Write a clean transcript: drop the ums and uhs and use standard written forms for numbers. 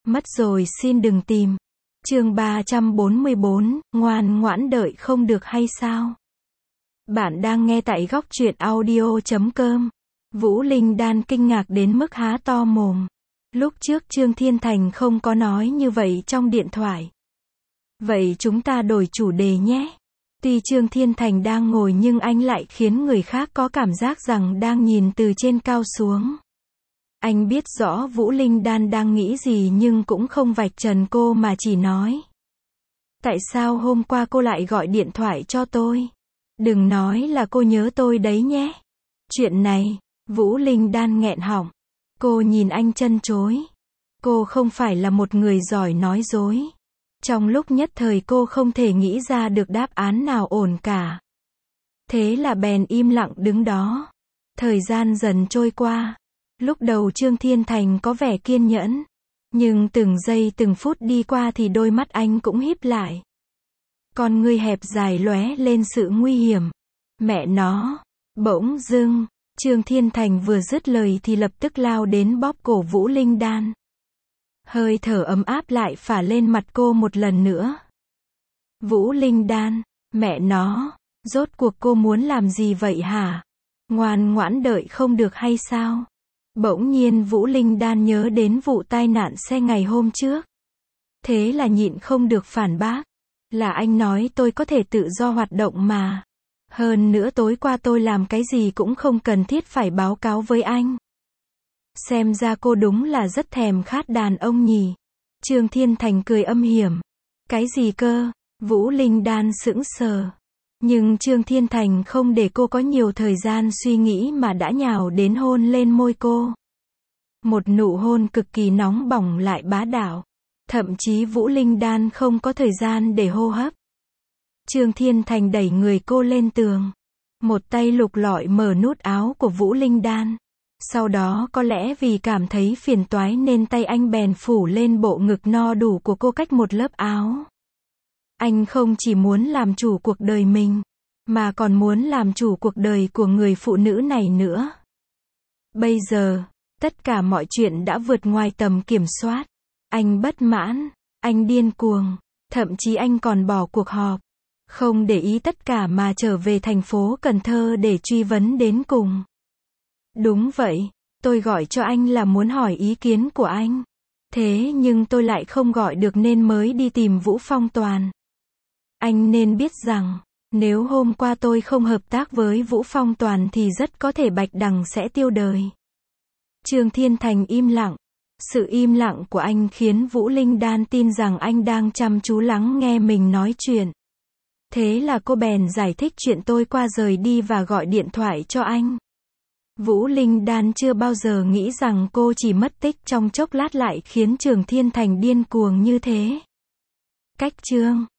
Mất rồi xin đừng tìm. Chương 344, ngoan ngoãn đợi không được hay sao? Bạn đang nghe tại góc truyện audio.com. Vũ Linh Đan kinh ngạc đến mức há to mồm. Lúc trước Trương Thiên Thành không có nói như vậy trong điện thoại. Vậy chúng ta đổi chủ đề nhé. Tuy Trương Thiên Thành đang ngồi nhưng anh lại khiến người khác có cảm giác rằng đang nhìn từ trên cao xuống. Anh biết rõ Vũ Linh Đan đang nghĩ gì nhưng cũng không vạch trần cô mà chỉ nói. Tại sao hôm qua cô lại gọi điện thoại cho tôi? Đừng nói là cô nhớ tôi đấy nhé. Chuyện này, Vũ Linh Đan nghẹn họng. Cô nhìn anh trân trối. Cô không phải là một người giỏi nói dối. Trong lúc nhất thời cô không thể nghĩ ra được đáp án nào ổn cả. Thế là bèn im lặng đứng đó. Thời gian dần trôi qua. Lúc đầu Trương Thiên Thành có vẻ kiên nhẫn. Nhưng từng giây từng phút đi qua thì đôi mắt anh cũng híp lại. Con ngươi hẹp dài lóe lên sự nguy hiểm. Mẹ nó. Bỗng dưng, Trương Thiên Thành vừa dứt lời thì lập tức lao đến bóp cổ Vũ Linh Đan. Hơi thở ấm áp lại phả lên mặt cô một lần nữa. Vũ Linh Đan, mẹ nó, rốt cuộc cô muốn làm gì vậy hả? Ngoan ngoãn đợi không được hay sao? Bỗng nhiên Vũ Linh Đan nhớ đến vụ tai nạn xe ngày hôm trước. Thế là nhịn không được phản bác. Là anh nói tôi có thể tự do hoạt động mà. Hơn nữa tối qua tôi làm cái gì cũng không cần thiết phải báo cáo với anh. Xem ra cô đúng là rất thèm khát đàn ông nhỉ. Trương Thiên Thành cười âm hiểm. Cái gì cơ? Vũ Linh Đan sững sờ. Nhưng Trương Thiên Thành không để cô có nhiều thời gian suy nghĩ mà đã nhào đến hôn lên môi cô. Một nụ hôn cực kỳ nóng bỏng lại bá đạo. Thậm chí Vũ Linh Đan không có thời gian để hô hấp. Trương Thiên Thành đẩy người cô lên tường. Một tay lục lọi mở nút áo của Vũ Linh Đan. Sau đó có lẽ vì cảm thấy phiền toái nên tay anh bèn phủ lên bộ ngực no đủ của cô cách một lớp áo. Anh không chỉ muốn làm chủ cuộc đời mình, mà còn muốn làm chủ cuộc đời của người phụ nữ này nữa. Bây giờ, tất cả mọi chuyện đã vượt ngoài tầm kiểm soát. Anh bất mãn, anh điên cuồng, thậm chí anh còn bỏ cuộc họp. Không để ý tất cả mà trở về thành phố Cần Thơ để truy vấn đến cùng. Đúng vậy, tôi gọi cho anh là muốn hỏi ý kiến của anh. Thế nhưng tôi lại không gọi được nên mới đi tìm Vũ Phong Toàn. Anh nên biết rằng, nếu hôm qua tôi không hợp tác với Vũ Phong Toàn thì rất có thể Bạch Đằng sẽ tiêu đời. Trương Thiên Thành im lặng. Sự im lặng của anh khiến Vũ Linh Đan tin rằng anh đang chăm chú lắng nghe mình nói chuyện. Thế là cô bèn giải thích chuyện tôi qua rời đi và gọi điện thoại cho anh. Vũ Linh Đan chưa bao giờ nghĩ rằng cô chỉ mất tích trong chốc lát lại khiến Trương Thiên Thành điên cuồng như thế. Cách chương